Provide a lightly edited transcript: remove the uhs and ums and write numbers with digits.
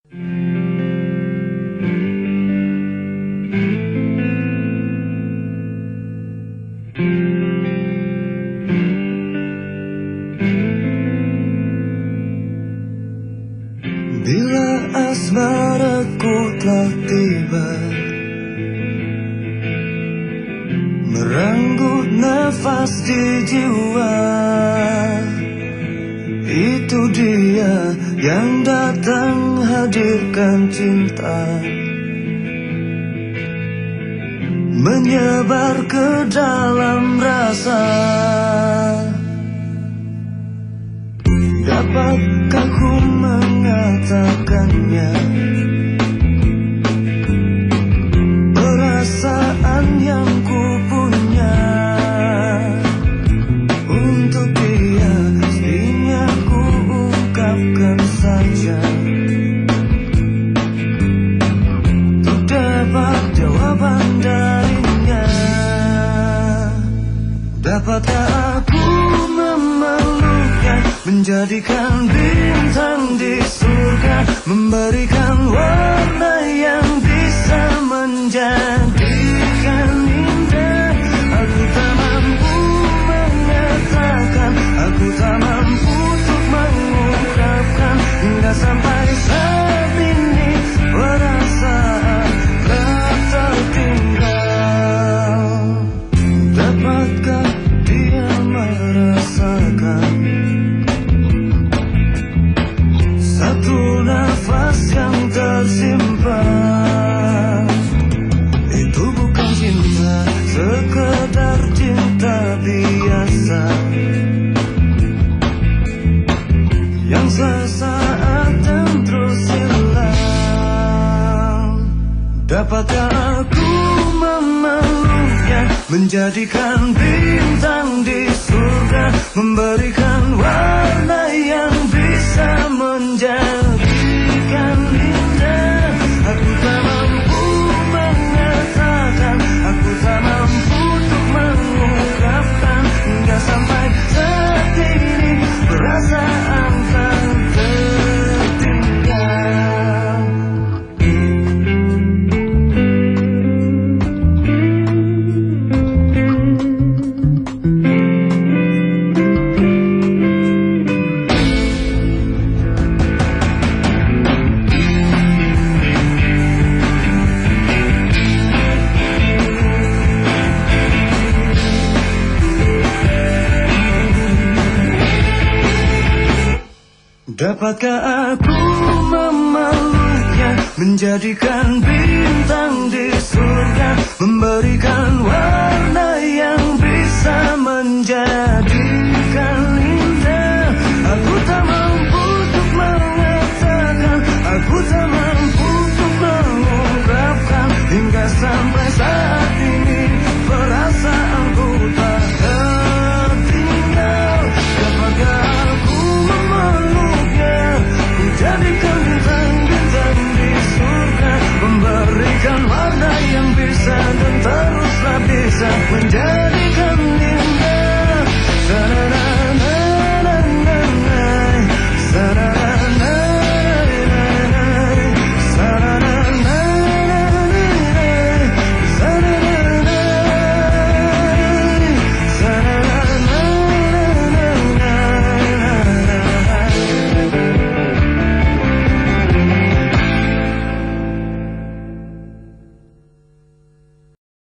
Bila asmaraku telah tiba, merenggut nafas di jiwa, itu dia yang datang hadirkan cinta, menyebar ke dalam rasa. Dapatkah ku mengatakannya? Perasaan yang ku punya untuk dia, mestinya ku ungkapkan saja. Untuk dapat jawaban darinya, dapatkah aku memeluknya, menjadikan bintang di surga, memberikan warna yang bisa menjadikan indah. Aku tak mampu mengatakan, aku tak mampu untuk mengungkapkan, hingga sampai saat ini perasaan tak tertinggal. Dapatkah dia merasakan satu nafas yang tersimpan? Itu bukan cinta, sekedar cinta biasa yang sesaat dan terus hilang. Dapatkah aku memeluknya, menjadikan bintang di surga, memberikan warna yang bisa menjadikan indah. Aku tak mampu mengatakan, aku tak mampu untuk mengungkapkan, hingga sampai saat ini perasaan tak tertinggal. Dapatkah aku memeluknya, menjadikan bintang di surga, memberikan warna yang bisa menjadi